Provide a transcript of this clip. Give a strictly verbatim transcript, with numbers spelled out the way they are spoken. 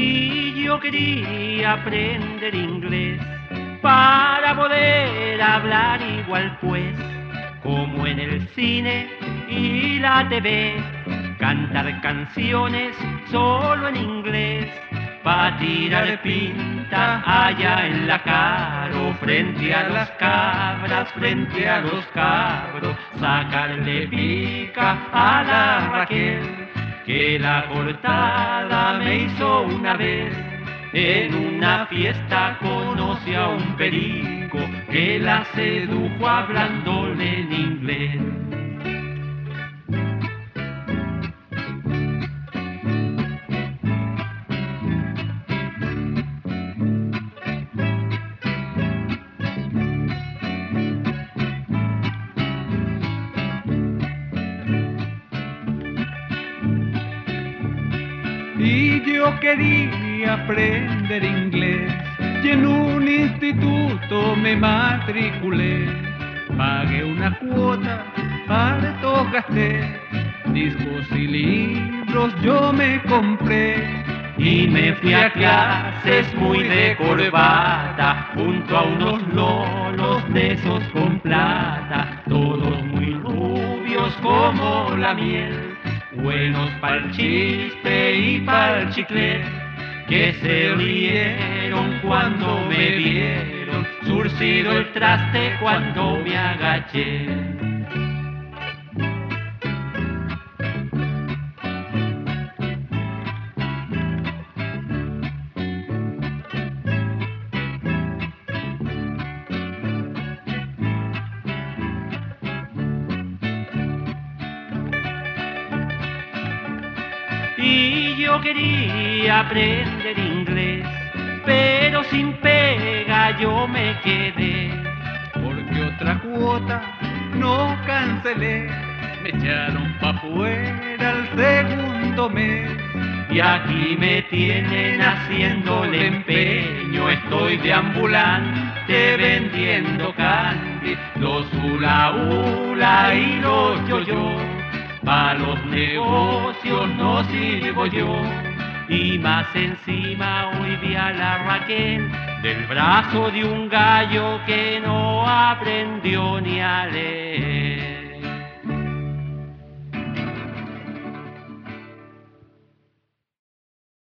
Y yo quería aprender inglés para poder hablar igual pues, como en el cine y la T V, cantar canciones solo en inglés, pa' tirar pinta allá en la caro, frente a las cabras, frente a los cabros, sacarle pica a la Raquel, que la cortada me hizo una vez. En una fiesta conocí a un perico que la sedujo hablándole en inglés. Y yo quería aprender inglés y en un instituto me matriculé. Pagué una cuota, harto gasté, discos y libros yo me compré. Y me fui a clases muy de corbata, junto a unos lolos de esos con plata, todos muy rubios como la miel, buenos pa'l chiste y pa'l chicle, que se rieron cuando me vieron zurcido el traste cuando me agaché. Y yo quería aprender inglés, pero sin pega yo me quedé, porque otra cuota no cancelé, me echaron pa' fuera al segundo mes. Y aquí me tienen haciéndole empeño, estoy de ambulante vendiendo candy, los hula hula y los yo-yo, pa' los negocios no sirvo yo. Y más encima hoy vi a la Raquel del brazo de un gallo que no aprendió ni a leer.